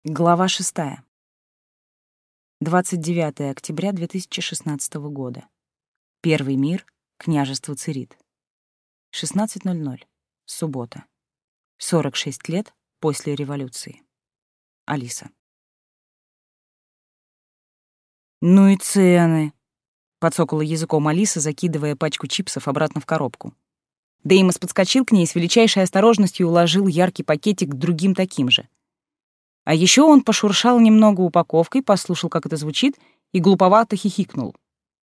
Глава 6. 29 октября 2016 года. Первый мир, княжество Цирит. 16:00. Суббота. 46 лет после революции. Алиса. «Ну и цены!» — подсокала языком Алиса, закидывая пачку чипсов обратно в коробку. Деймос подскочил к ней и с величайшей осторожностью уложил яркий пакетик к другим таким же. А еще он пошуршал немного упаковкой, послушал, как это звучит, и глуповато хихикнул.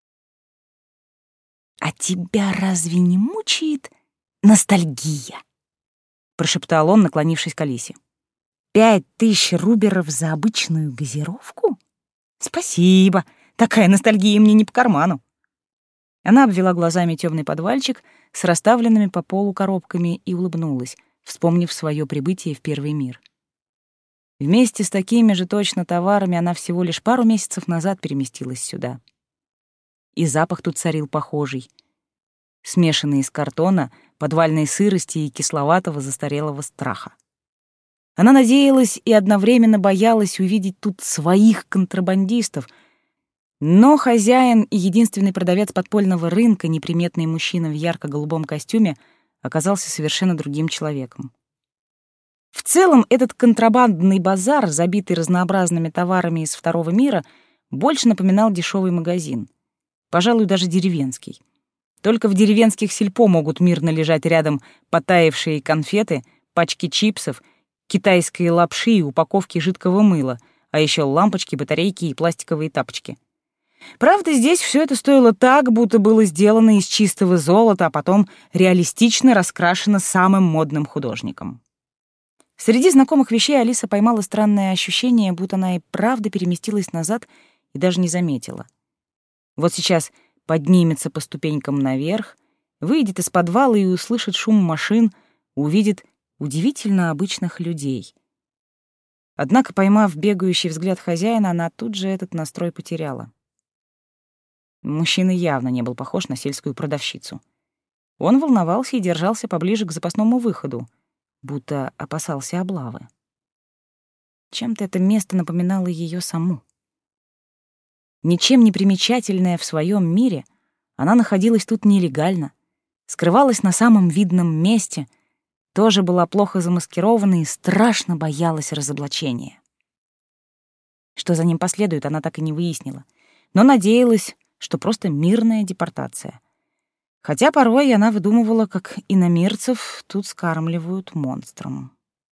«А тебя разве не мучает ностальгия?» — прошептал он, наклонившись к Алисе. 5000 руберов за обычную газировку? Спасибо, такая ностальгия мне не по карману». Она обвела глазами темный подвальчик с расставленными по полу коробками и улыбнулась, вспомнив свое прибытие в Первый мир. Вместе с такими же точно товарами она всего лишь пару месяцев назад переместилась сюда. И запах тут царил похожий, смешанный из картона, подвальной сырости и кисловатого застарелого страха. Она надеялась и одновременно боялась увидеть тут своих контрабандистов, но хозяин и единственный продавец подпольного рынка, неприметный мужчина в ярко-голубом костюме, оказался совершенно другим человеком. В целом, этот контрабандный базар, забитый разнообразными товарами из Второго мира, больше напоминал дешевый магазин. Пожалуй, даже деревенский. Только в деревенских сельпо могут мирно лежать рядом потаявшие конфеты, пачки чипсов, китайской лапши и упаковки жидкого мыла, а еще лампочки, батарейки и пластиковые тапочки. Правда, здесь все это стоило так, будто было сделано из чистого золота, а потом реалистично раскрашено самым модным художником. Среди знакомых вещей Алиса поймала странное ощущение, будто она и правда переместилась назад и даже не заметила. Вот сейчас поднимется по ступенькам наверх, выйдет из подвала и услышит шум машин, увидит удивительно обычных людей. Однако, поймав бегающий взгляд хозяина, она тут же этот настрой потеряла. Мужчина явно не был похож на сельскую продавщицу. Он волновался и держался поближе к запасному выходу, будто опасался облавы. Чем-то это место напоминало ее саму. Ничем не примечательная в своем мире, она находилась тут нелегально, скрывалась на самом видном месте, тоже была плохо замаскирована и страшно боялась разоблачения. Что за ним последует, она так и не выяснила, но надеялась, что просто мирная депортация. Хотя порой она выдумывала, как иномирцев тут скармливают монстрам.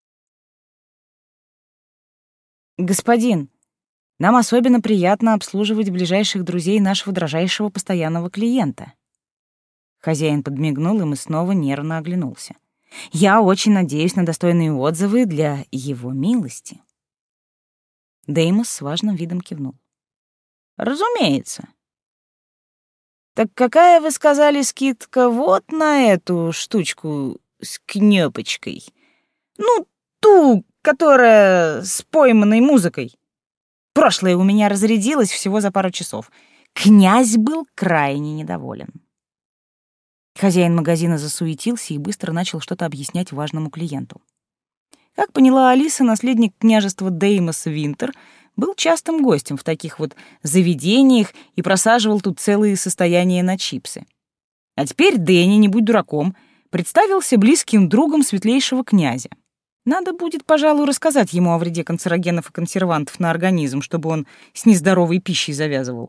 «Господин, нам особенно приятно обслуживать ближайших друзей нашего дрожайшего постоянного клиента». Хозяин подмигнул им и снова нервно оглянулся. «Я очень надеюсь на достойные отзывы для его милости». Деймос с важным видом кивнул. «Разумеется. Так какая, вы сказали, скидка вот на эту штучку с кнопочкой? Ну, ту, которая с пойманной музыкой. Прошлое у меня разрядилось всего за пару часов. Князь был крайне недоволен». Хозяин магазина засуетился и быстро начал что-то объяснять важному клиенту. Как поняла Алиса, наследник княжества Деймос Винтер был частым гостем в таких вот заведениях и просаживал тут целые состояния на чипсы. А теперь Дэнни, не будь дураком, представился близким другом светлейшего князя. Надо будет, пожалуй, рассказать ему о вреде канцерогенов и консервантов на организм, чтобы он с нездоровой пищей завязывал.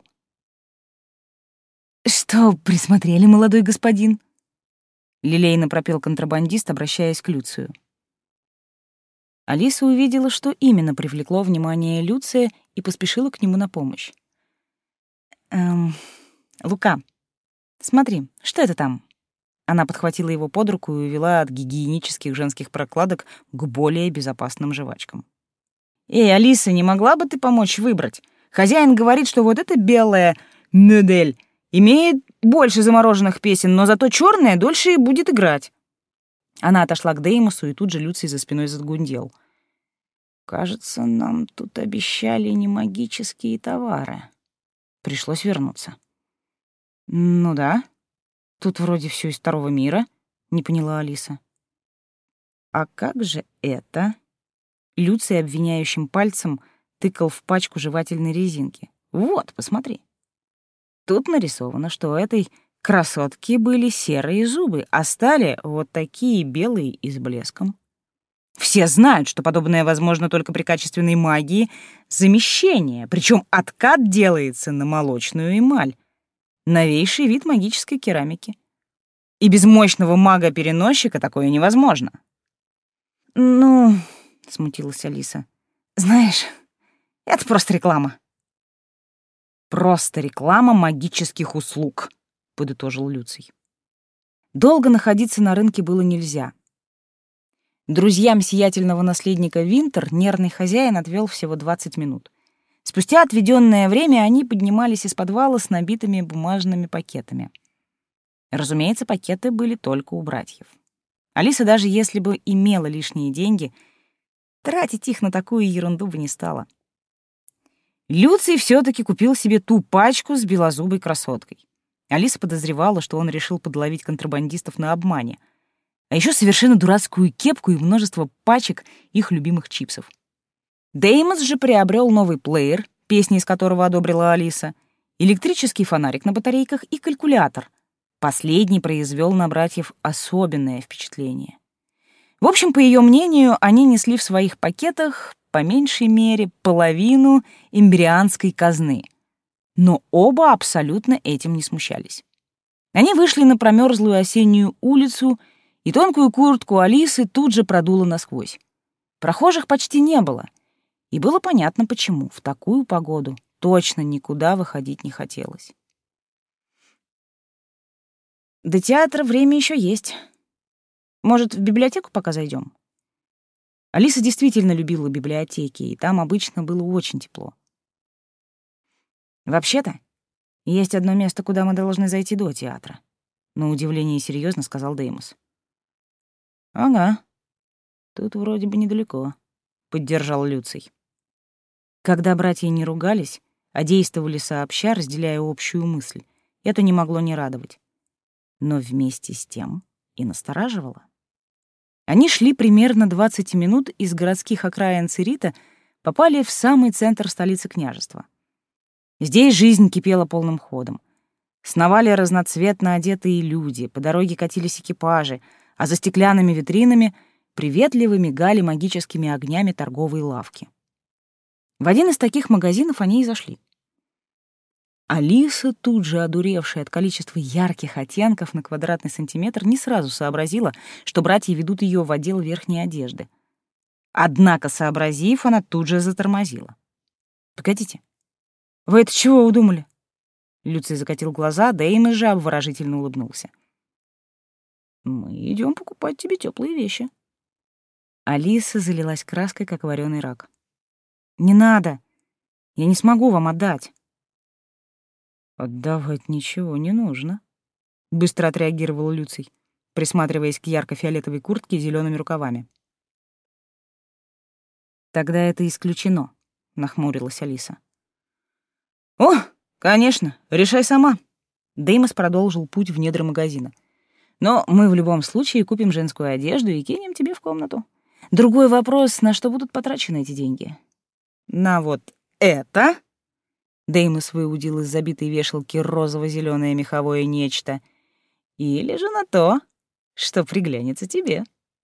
«Что присмотрели, молодой господин?» — лилейно пропел контрабандист, обращаясь к Люцию. Алиса увидела, что именно привлекло внимание Люция, и поспешила к нему на помощь. Лука, смотри, что это там?» Она подхватила его под руку и увела от гигиенических женских прокладок к более безопасным жвачкам. «Эй, Алиса, не могла бы ты помочь выбрать? Хозяин говорит, что вот эта белая модель имеет больше замороженных песен, но зато черная дольше и будет играть». Она отошла к Деймосу, и тут же Люций за спиной загундел. «Кажется, нам тут обещали не магические товары. Пришлось вернуться». «Ну да, тут вроде все из Второго мира», — не поняла Алиса. «А как же это?» Люций обвиняющим пальцем тыкал в пачку жевательной резинки. «Вот, посмотри. Тут нарисовано, что у этой красотки были серые зубы, а стали вот такие белые и с блеском. Все знают, что подобное возможно только при качественной магии замещения, причем откат делается на молочную эмаль. Новейший вид магической керамики. И без мощного мага-переносчика такое невозможно». «Ну...» — смутилась Алиса. «Знаешь, это просто реклама». «Просто реклама магических услуг», — подытожил Люций. Долго находиться на рынке было нельзя. Друзьям сиятельного наследника Винтер нервный хозяин отвел всего 20 минут. Спустя отведенное время они поднимались из подвала с набитыми бумажными пакетами. Разумеется, пакеты были только у братьев. Алиса, даже если бы имела лишние деньги, тратить их на такую ерунду бы не стала. Люций все-таки купил себе ту пачку с белозубой красоткой. Алиса подозревала, что он решил подловить контрабандистов на обмане. А еще совершенно дурацкую кепку и множество пачек их любимых чипсов. Деймос же приобрел новый плеер, песни из которого одобрила Алиса, электрический фонарик на батарейках и калькулятор. Последний произвел на братьев особенное впечатление. В общем, по ее мнению, они несли в своих пакетах по меньшей мере половину имбрианской казны. Но оба абсолютно этим не смущались. Они вышли на промерзлую осеннюю улицу, и тонкую куртку Алисы тут же продуло насквозь. Прохожих почти не было, и было понятно, почему в такую погоду точно никуда выходить не хотелось. До театра время еще есть. Может, в библиотеку пока зайдем? Алиса действительно любила библиотеки, и там обычно было очень тепло. Вообще-то, есть одно место, куда мы должны зайти до театра. На удивление серьезно сказал Деймос. Ага, тут вроде бы недалеко, поддержал Люций. Когда братья не ругались, а действовали сообща, разделяя общую мысль, это не могло не радовать. Но вместе с тем и настораживало. Они шли примерно 20 минут из городских окраин Цирита, попали в самый центр столицы княжества. Здесь жизнь кипела полным ходом. Сновали разноцветно одетые люди, по дороге катились экипажи, а за стеклянными витринами приветливо мигали магическими огнями торговые лавки. В один из таких магазинов они и зашли. Алиса, тут же одуревшая от количества ярких оттенков на квадратный сантиметр, не сразу сообразила, что братья ведут ее в отдел верхней одежды. Однако, сообразив, она тут же затормозила. «Погодите, вы это чего удумали?» Люций закатил глаза, Деймос же обворожительно улыбнулся. «Мы идем покупать тебе теплые вещи». Алиса залилась краской, как вареный рак. «Не надо, я не смогу вам отдать». «Отдавать ничего не нужно», — быстро отреагировал Люций, присматриваясь к ярко-фиолетовой куртке с зелеными рукавами. «Тогда это исключено», — нахмурилась Алиса. «О, конечно, решай сама». Деймос продолжил путь в недра магазина. «Но мы в любом случае купим женскую одежду и кинем тебе в комнату. Другой вопрос, на что будут потрачены эти деньги?» «На вот это?» Деймос выудил из забитой вешалки розово-зелёное меховое нечто. «Или же на то, что приглянется тебе».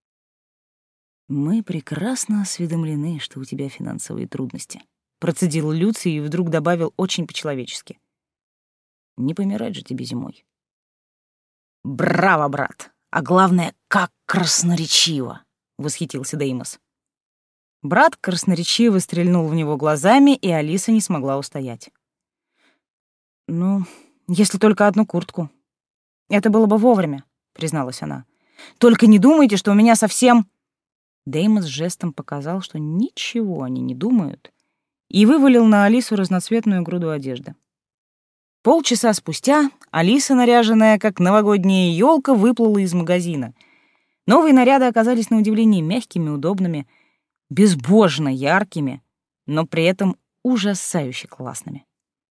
«Мы прекрасно осведомлены, что у тебя финансовые трудности», — процедил Люций и вдруг добавил очень по-человечески. «Не помирать же тебе зимой». «Браво, брат! А главное, как красноречиво!» — восхитился Деймос. Брат красноречиво стрельнул в него глазами, и Алиса не смогла устоять. «Ну, если только одну куртку. Это было бы вовремя», — призналась она. «Только не думайте, что у меня совсем...» Деймос жестом показал, что ничего они не думают, и вывалил на Алису разноцветную груду одежды. Полчаса спустя Алиса, наряженная как новогодняя елка, выплыла из магазина. Новые наряды оказались на удивление мягкими, удобными, безбожно яркими, но при этом ужасающе классными.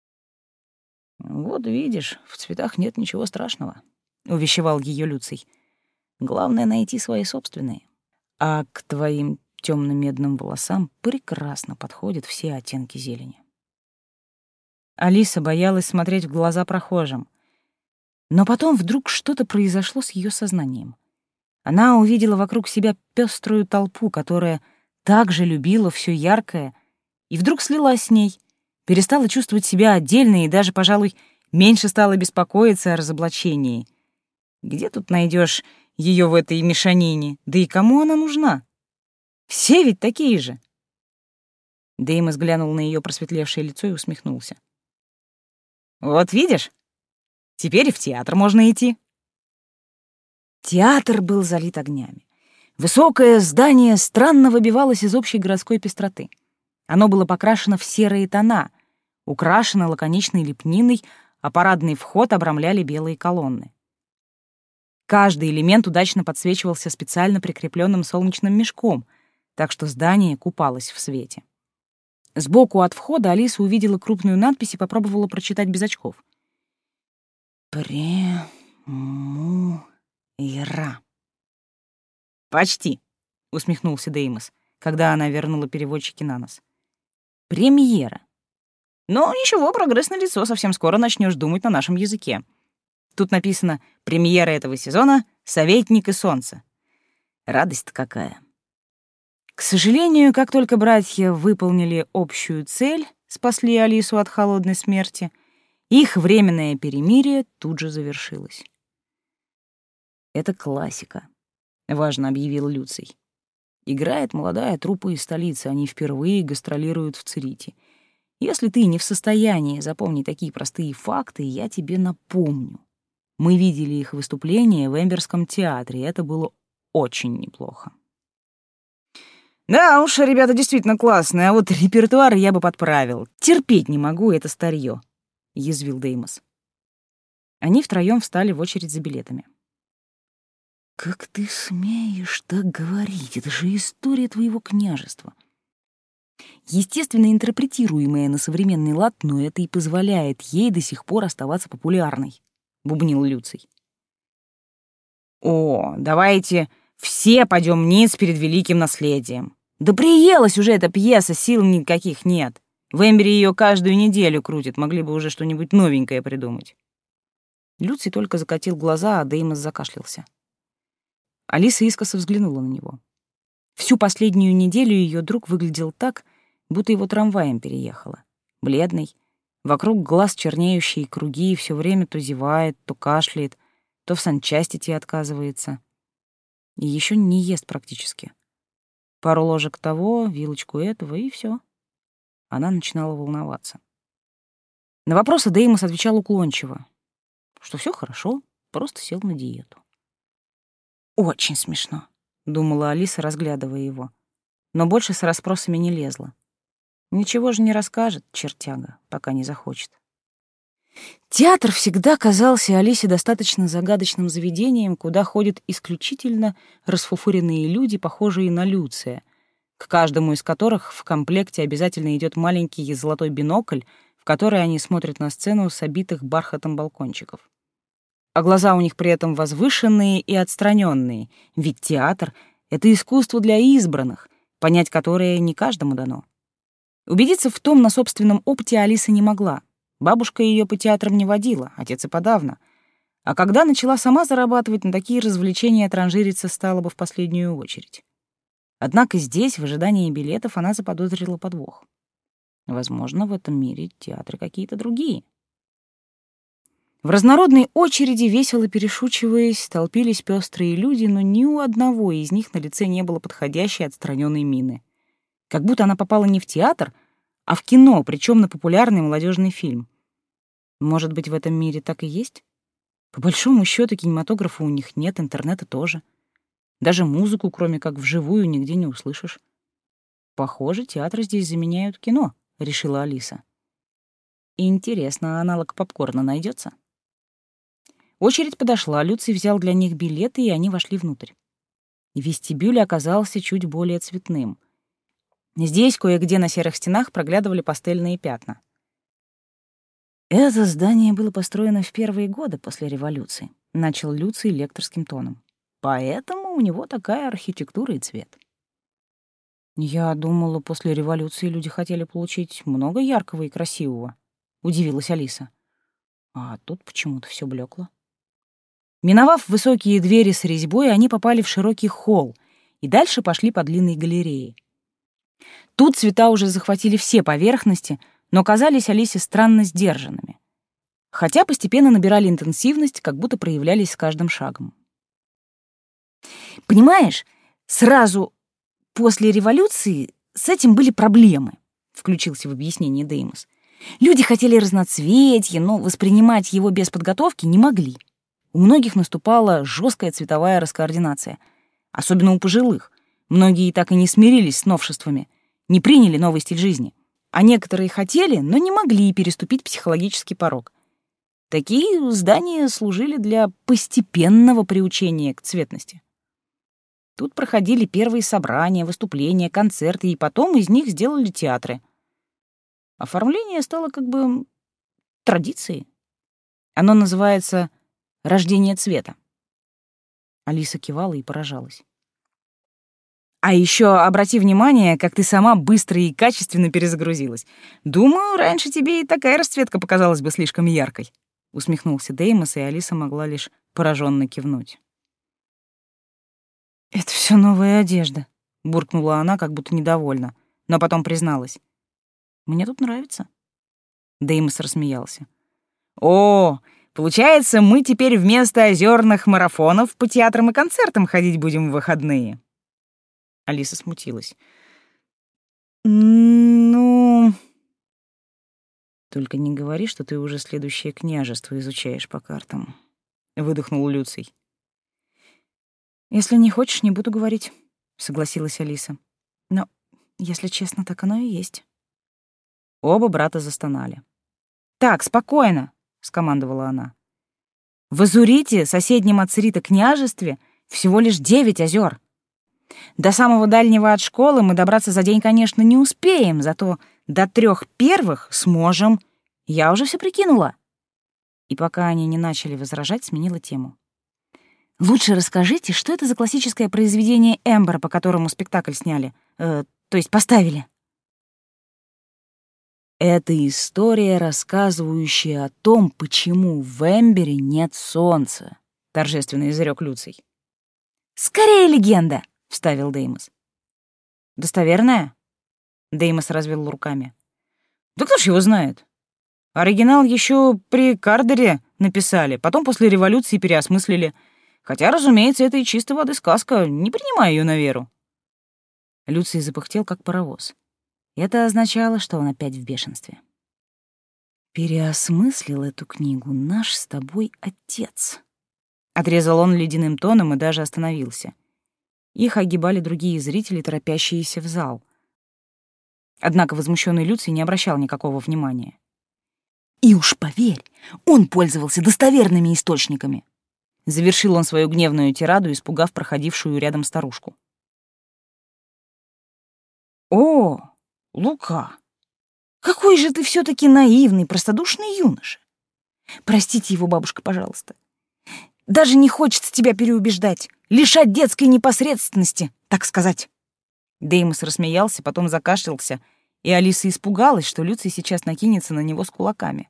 «Вот видишь, в цветах нет ничего страшного», — увещевал ее Люций. «Главное — найти свои собственные. А к твоим темно-медным волосам прекрасно подходят все оттенки зелени. Алиса боялась смотреть в глаза прохожим. Но потом вдруг что-то произошло с ее сознанием. Она увидела вокруг себя пеструю толпу, которая также любила все яркое, и вдруг слилась с ней, перестала чувствовать себя отдельно и даже, пожалуй, меньше стала беспокоиться о разоблачении. Где тут найдешь ее в этой мешанине? Да и кому она нужна? Все ведь такие же. Деймос глянул на ее просветлевшее лицо и усмехнулся. «Вот видишь, теперь и в театр можно идти». Театр был залит огнями. Высокое здание странно выбивалось из общей городской пестроты. Оно было покрашено в серые тона, украшено лаконичной лепниной, а парадный вход обрамляли белые колонны. Каждый элемент удачно подсвечивался специально прикрепленным солнечным мешком, так что здание купалось в свете. Сбоку от входа Алиса увидела крупную надпись и попробовала прочитать без очков. «Премуера». «Почти», — усмехнулся Деймос, когда она вернула переводчики на нос. «Премьера. Но ничего, прогресс налицо, совсем скоро начнешь думать на нашем языке. Тут написано «Премьера этого сезона — Советник и солнце». Радость-то какая!» К сожалению, как только братья выполнили общую цель, спасли Алису от холодной смерти, их временное перемирие тут же завершилось. «Это классика», — важно объявил Люций. «Играет молодая труппа из столицы, они впервые гастролируют в Церите. Если ты не в состоянии запомнить такие простые факты, я тебе напомню. Мы видели их выступление в Эмберском театре, и это было очень неплохо». «Да уж, ребята действительно классные, а вот репертуар я бы подправил. Терпеть не могу это старье», — язвил Деймос. Они втроём встали в очередь за билетами. «Как ты смеешь так говорить? Это же история твоего княжества». Естественно, интерпретируемая на современный лад, но это и позволяет ей до сих пор оставаться популярной, — бубнил Люций. «О, давайте все пойдем вниз перед великим наследием. Да приелась уже эта пьеса, сил никаких нет. В Эмбере ее каждую неделю крутят, могли бы уже что-нибудь новенькое придумать». Люций только закатил глаза, а Деймос закашлялся. Алиса искоса взглянула на него. Всю последнюю неделю ее друг выглядел так, будто его трамваем переехало. Бледный, вокруг глаз чернеющие круги, и все время то зевает, то кашляет, то в санчасть идти отказывается. И еще не ест практически. Пару ложек того, вилочку этого, и все. Она начинала волноваться. На вопросы Деймос отвечал уклончиво, что все хорошо, просто сел на диету. «Очень смешно», — думала Алиса, разглядывая его, но больше с расспросами не лезла. Ничего же не расскажет, чертяга, пока не захочет. Театр всегда казался Алисе достаточно загадочным заведением, куда ходят исключительно расфуфыренные люди, похожие на Люция, к каждому из которых в комплекте обязательно идет маленький золотой бинокль, в который они смотрят на сцену с обитых бархатом балкончиков. А глаза у них при этом возвышенные и отстраненные, ведь театр — это искусство для избранных, понять которое не каждому дано. Убедиться в том на собственном опыте Алиса не могла. Бабушка ее по театрам не водила, отец и подавно. А когда начала сама зарабатывать, на такие развлечения транжириться стала бы в последнюю очередь. Однако здесь, в ожидании билетов, она заподозрила подвох. Возможно, в этом мире театры какие-то другие. В разнородной очереди, весело перешучиваясь, толпились пестрые люди, но ни у одного из них на лице не было подходящей отстраненной мины. Как будто она попала не в театр, а в кино, причем на популярный молодежный фильм. Может быть, в этом мире так и есть? По большому счету, кинематографа у них нет, интернета тоже. Даже музыку, кроме как вживую, нигде не услышишь. Похоже, театры здесь заменяют кино, решила Алиса. Интересно, аналог попкорна найдется? Очередь подошла, Люций взял для них билеты, и они вошли внутрь. Вестибюль оказался чуть более цветным. Здесь кое-где на серых стенах проглядывали пастельные пятна. «Это здание было построено в первые годы после революции», — начал Люций лекторским тоном. «Поэтому у него такая архитектура и цвет». Я думала, после революции люди хотели получить много яркого и красивого, удивилась Алиса. А тут почему-то все блекло. Миновав высокие двери с резьбой, они попали в широкий холл и дальше пошли по длинной галерее. Тут цвета уже захватили все поверхности, но казались Алисе странно сдержанными. Хотя постепенно набирали интенсивность, как будто проявлялись с каждым шагом. Понимаешь, сразу после революции с этим были проблемы, включился в объяснение Деймос. Люди хотели разноцветья, но воспринимать его без подготовки не могли. У многих наступала жесткая цветовая раскоординация, особенно у пожилых. Многие так и не смирились с новшествами, не приняли новый стиль жизни. А некоторые хотели, но не могли переступить психологический порог. Такие здания служили для постепенного приучения к цветности. Тут проходили первые собрания, выступления, концерты, и потом из них сделали театры. Оформление стало как бы традицией. Оно называется «рождение цвета». Алиса кивала и поражалась. А еще обрати внимание, как ты сама быстро и качественно перезагрузилась. Думаю, раньше тебе и такая расцветка показалась бы слишком яркой. Усмехнулся Деймос, и Алиса могла лишь пораженно кивнуть. «Это все новая одежда», — буркнула она, как будто недовольна, но потом призналась. «Мне тут нравится». Деймос рассмеялся. «О, получается, мы теперь вместо озерных марафонов по театрам и концертам ходить будем в выходные». Алиса смутилась. «Ну...» «Только не говори, что ты уже следующее княжество изучаешь по картам», — выдохнул Люций. «Если не хочешь, не буду говорить», — согласилась Алиса. «Но, если честно, так оно и есть». Оба брата застонали. «Так, спокойно», — скомандовала она. «В Азурите, соседнем от Срита княжестве, всего лишь 9 озер. До самого дальнего от школы мы добраться за день, конечно, не успеем, зато до 3 первых сможем. Я уже все прикинула». И пока они не начали возражать, сменила тему. «Лучше расскажите, что это за классическое произведение Эмбера, по которому спектакль сняли, то есть поставили?» «Это история, рассказывающая о том, почему в Эмбере нет солнца», — торжественно изрек Люций. «Скорее легенда», — вставил Деймос. «Достоверная?» — Деймос развел руками. «Да кто ж его знает? Оригинал еще при Кардере написали, потом после революции переосмыслили. Хотя, разумеется, это и чистой воды сказка, не принимай ее на веру». Люций запыхтел, как паровоз. Это означало, что он опять в бешенстве. «Переосмыслил эту книгу наш с тобой отец», — отрезал он ледяным тоном и даже остановился. Их огибали другие зрители, торопящиеся в зал. Однако возмущенный Люций не обращал никакого внимания. «И уж поверь, он пользовался достоверными источниками», — завершил он свою гневную тираду, испугав проходившую рядом старушку. «О, Лука, какой же ты все-таки наивный, простодушный юноша! Простите его, бабушка, пожалуйста. Даже не хочется тебя переубеждать, лишать детской непосредственности, так сказать». Деймос рассмеялся, потом закашлялся, и Алиса испугалась, что Люций сейчас накинется на него с кулаками.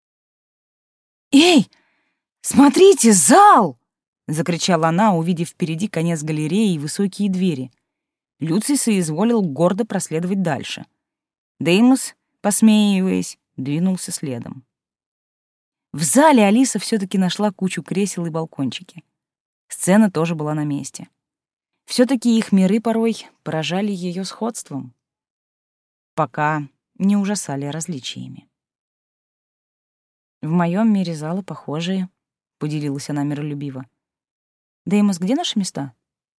«Эй, смотрите, зал!» — закричала она, увидев впереди конец галереи и высокие двери. Люций соизволил гордо проследовать дальше. Деймос, посмеиваясь, двинулся следом. В зале Алиса все-таки нашла кучу кресел и балкончики. Сцена тоже была на месте. Все-таки их миры порой поражали ее сходством, пока не ужасали различиями. «В моем мире залы похожие», — поделилась она миролюбиво. «Деймос, где наши места?»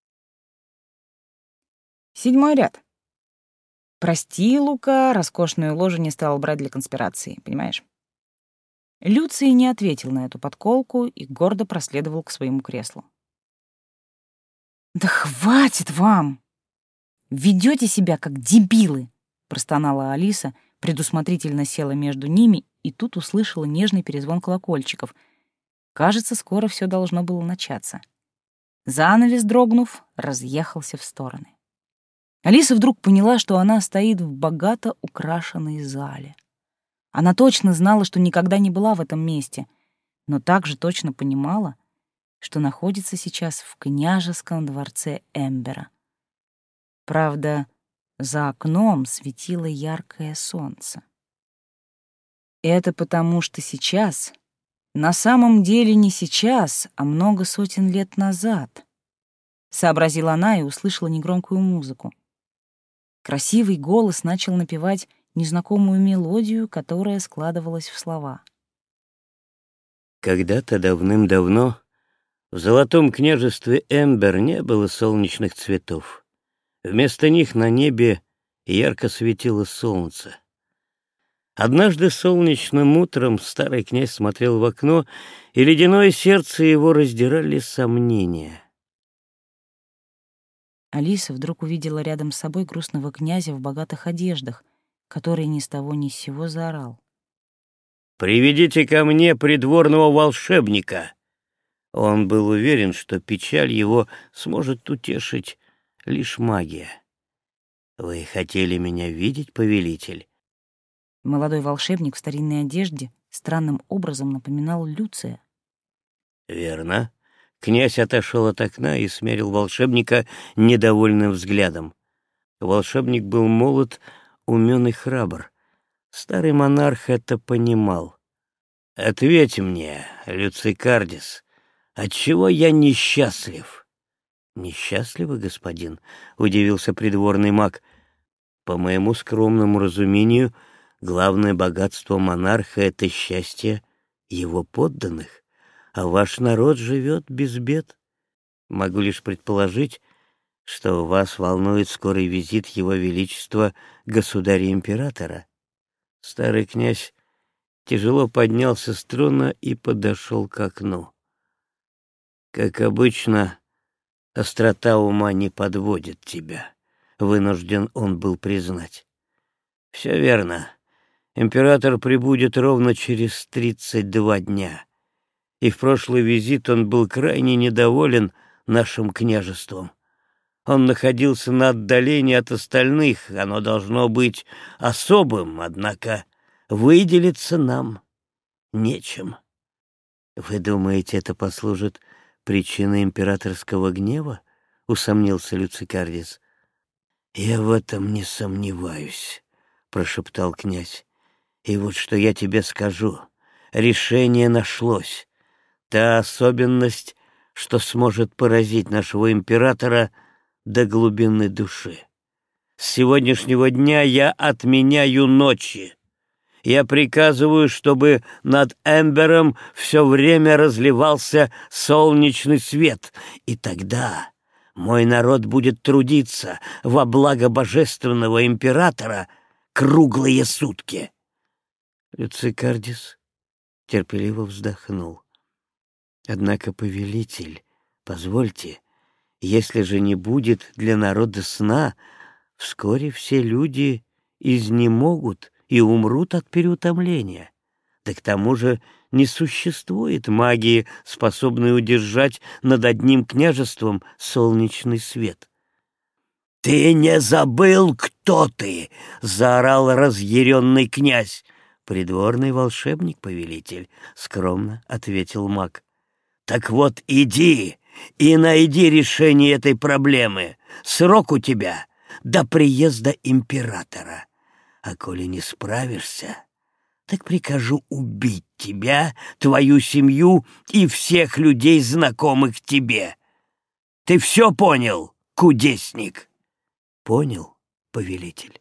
7-й ряд. Прости, Лука, роскошную ложу не стал брать для конспирации, понимаешь? Люций не ответил на эту подколку и гордо проследовал к своему креслу. «Да хватит вам! Ведете себя как дебилы!» — простонала Алиса, предусмотрительно села между ними и тут услышала нежный перезвон колокольчиков. Кажется, скоро все должно было начаться. Занавес, дрогнув, разъехался в стороны. Алиса вдруг поняла, что она стоит в богато украшенной зале. Она точно знала, что никогда не была в этом месте, но также точно понимала, что находится сейчас в княжеском дворце Эмбера. Правда, за окном светило яркое солнце. Это потому, что сейчас, на самом деле не сейчас, а много сотен лет назад, сообразила она и услышала негромкую музыку. Красивый голос начал напевать незнакомую мелодию, которая складывалась в слова. Когда-то давным-давно в золотом княжестве Эмбер не было солнечных цветов. Вместо них на небе ярко светило солнце. Однажды солнечным утром старый князь смотрел в окно, и ледяное сердце его раздирали сомнения. Алиса вдруг увидела рядом с собой грустного князя в богатых одеждах, который ни с того ни с сего заорал. «Приведите ко мне придворного волшебника!» Он был уверен, что печаль его сможет утешить лишь магия. «Вы хотели меня видеть, повелитель?» Молодой волшебник в старинной одежде странным образом напоминал Люция. «Верно». Князь отошел от окна и смерил волшебника недовольным взглядом. Волшебник был молод, умен и храбр. Старый монарх это понимал. «Ответь мне, Люцикардис, отчего я несчастлив?» «Несчастливы, господин?» — удивился придворный маг. «По моему скромному разумению, главное богатство монарха — это счастье его подданных, а ваш народ живет без бед. Могу лишь предположить, что вас волнует скорый визит его величества государя-императора». Старый князь тяжело поднялся с трона и подошел к окну. «Как обычно, острота ума не подводит тебя», — вынужден он был признать. «Все верно. Император прибудет ровно через 32 дня, и в прошлый визит он был крайне недоволен нашим княжеством. Он находился на отдалении от остальных, оно должно быть особым, однако выделиться нам нечем». «Вы думаете, это послужит причиной императорского гнева?» — усомнился Люцикардис. «Я в этом не сомневаюсь», — прошептал князь. «И вот что я тебе скажу. Решение нашлось. Та особенность, что сможет поразить нашего императора до глубины души. С сегодняшнего дня я отменяю ночи. Я приказываю, чтобы над Эмбером все время разливался солнечный свет, и тогда мой народ будет трудиться во благо божественного императора круглые сутки». Люцикардис терпеливо вздохнул. «Однако, повелитель, позвольте, если же не будет для народа сна, вскоре все люди изнемогут и умрут от переутомления. Да к тому же не существует магии, способной удержать над одним княжеством солнечный свет». «Ты не забыл, кто ты?» — заорал разъяренный князь. «Придворный волшебник, повелитель», — скромно ответил маг. «Так вот иди и найди решение этой проблемы. Срок у тебя до приезда императора. А коли не справишься, так прикажу убить тебя, твою семью и всех людей, знакомых тебе. Ты все понял, кудесник?» «Понял, повелитель».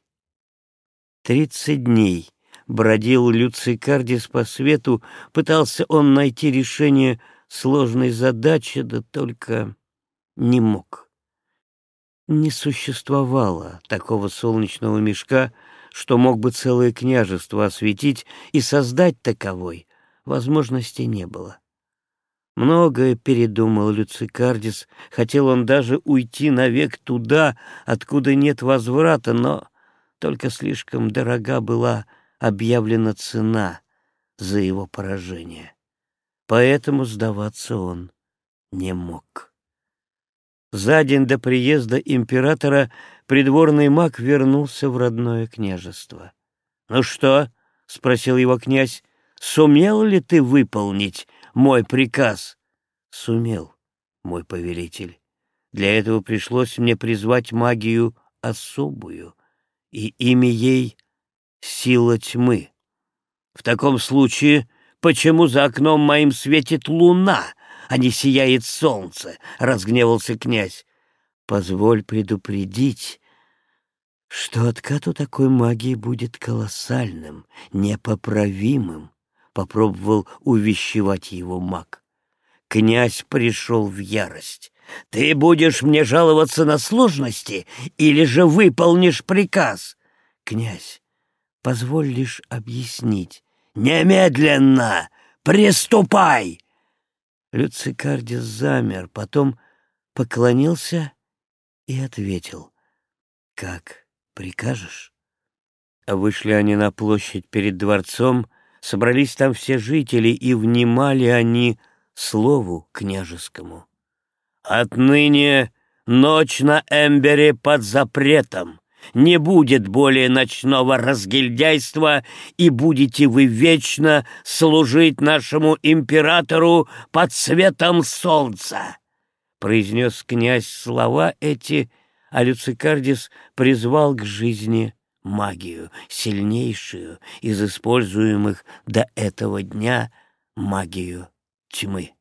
30 дней бродил Люцикардис по свету, пытался он найти решение сложной задачи, да только не мог. Не существовало такого солнечного мешка, что мог бы целое княжество осветить, и создать таковой возможности не было. Многое передумал Люцикардис, хотел он даже уйти навек туда, откуда нет возврата, но только слишком дорога была объявлена цена за его поражение. Поэтому сдаваться он не мог. За день до приезда императора придворный маг вернулся в родное княжество. «Ну что?» — спросил его князь. «Сумел ли ты выполнить мой приказ?» «Сумел, мой повелитель. Для этого пришлось мне призвать магию особую, и имя ей — сила тьмы». «В таком случае, почему за окном моим светит луна, а не сияет солнце?» — разгневался князь. «Позволь предупредить, что откат у такой магии будет колоссальным, непоправимым», — попробовал увещевать его маг. Князь пришел в ярость. «Ты будешь мне жаловаться на сложности или же выполнишь приказ?» «Князь, позволь лишь объяснить». «Немедленно! Приступай!» Люцикардис замер, потом поклонился и ответил: «Как прикажешь». Вышли они на площадь перед дворцом, собрались там все жители, и внимали они слову княжескому. «Отныне ночь на Эмбере под запретом. Не будет более ночного разгильдяйства, и будете вы вечно служить нашему императору под светом солнца», — произнес князь слова эти, а Люцикардис призвал к жизни магию, сильнейшую из используемых до этого дня магию тьмы.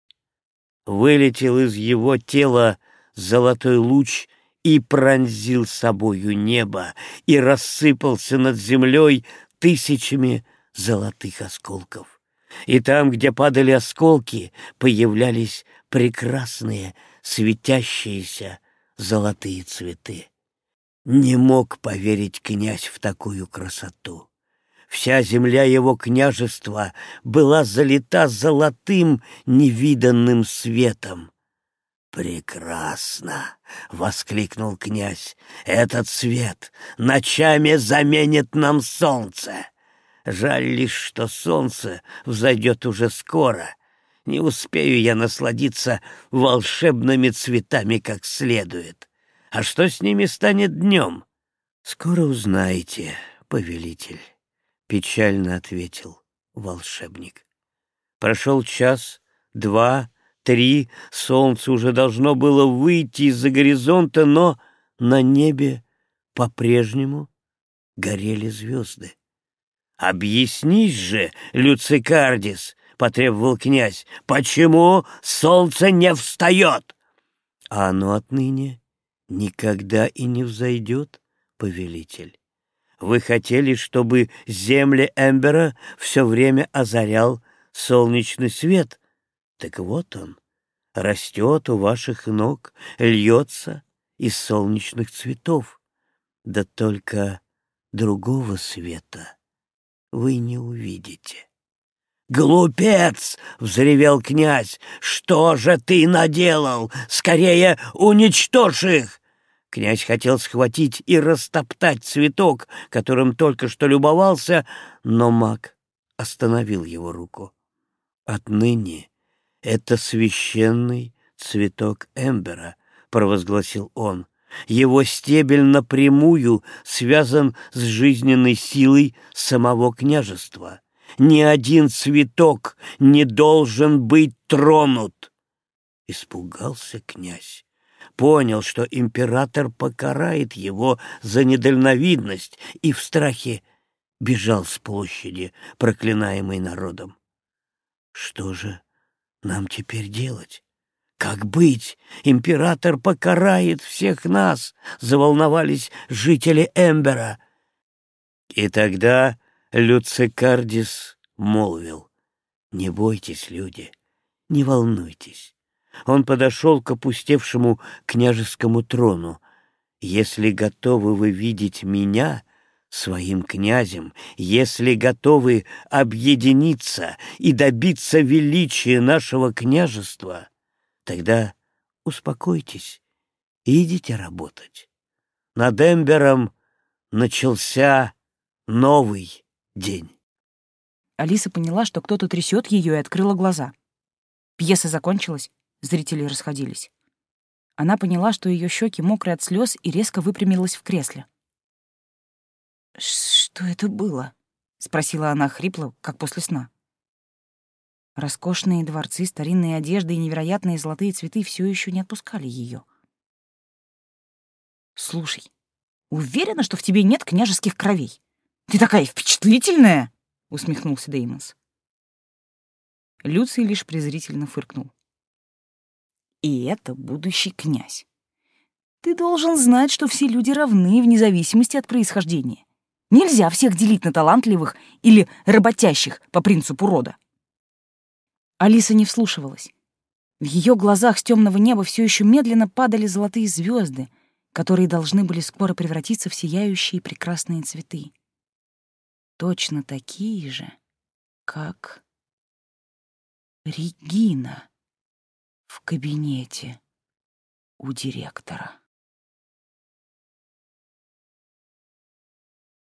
Вылетел из его тела золотой луч и пронзил собою небо, и рассыпался над землей тысячами золотых осколков. И там, где падали осколки, появлялись прекрасные светящиеся золотые цветы. Не мог поверить князь в такую красоту. Вся земля его княжества была залита золотым невиданным светом. «Прекрасно!» — воскликнул князь. «Этот свет ночами заменит нам солнце. Жаль лишь, что солнце взойдет уже скоро. Не успею я насладиться волшебными цветами как следует. А что с ними станет днем?» «Скоро узнаете, повелитель», — печально ответил волшебник. Прошел час, два, 3, солнце уже должно было выйти из-за горизонта, но на небе по-прежнему горели звезды. «Объяснись же, Люцикардис!» — потребовал князь. «Почему солнце не встает?» «А оно отныне никогда и не взойдет, повелитель. Вы хотели, чтобы земли Эмбера все время озарял солнечный свет. Так вот он, растет у ваших ног, льется из солнечных цветов. Да только другого света вы не увидите». «Глупец!» — взревел князь. «Что же ты наделал? Скорее уничтожь их!» Князь хотел схватить и растоптать цветок, которым только что любовался, но маг остановил его руку. «Отныне это священный цветок Эмбера», — провозгласил он. «Его стебель напрямую связан с жизненной силой самого княжества. Ни один цветок не должен быть тронут». Испугался князь. Понял, что император покарает его за недальновидность, и в страхе бежал с площади, проклинаемый народом. «Что же нам теперь делать? Как быть? Император покарает всех нас!» — заволновались жители Эмбера. И тогда Люцикардис молвил: «Не бойтесь, люди, не волнуйтесь». Он подошел к опустевшему княжескому трону. «Если готовы вы видеть меня своим князем, если готовы объединиться и добиться величия нашего княжества, тогда успокойтесь и идите работать». Над Эмбером начался новый день. Алиса поняла, что кто-то трясет ее, и открыла глаза. Пьеса закончилась, зрители расходились. Она поняла, что ее щеки мокрые от слез, и резко выпрямилась в кресле. «Что это было?» — спросила она хрипло, как после сна. Роскошные дворцы, старинные одежды и невероятные золотые цветы все еще не отпускали ее. «Слушай, уверена, что в тебе нет княжеских кровей? Ты такая впечатлительная!» — усмехнулся Деймонс. Люций лишь презрительно фыркнул. «И это будущий князь. Ты должен знать, что все люди равны вне зависимости от происхождения. Нельзя всех делить на талантливых или работящих по принципу рода». Алиса не вслушивалась. В ее глазах с темного неба все еще медленно падали золотые звезды, которые должны были скоро превратиться в сияющие прекрасные цветы. Точно такие же, как Регина в кабинете у директора.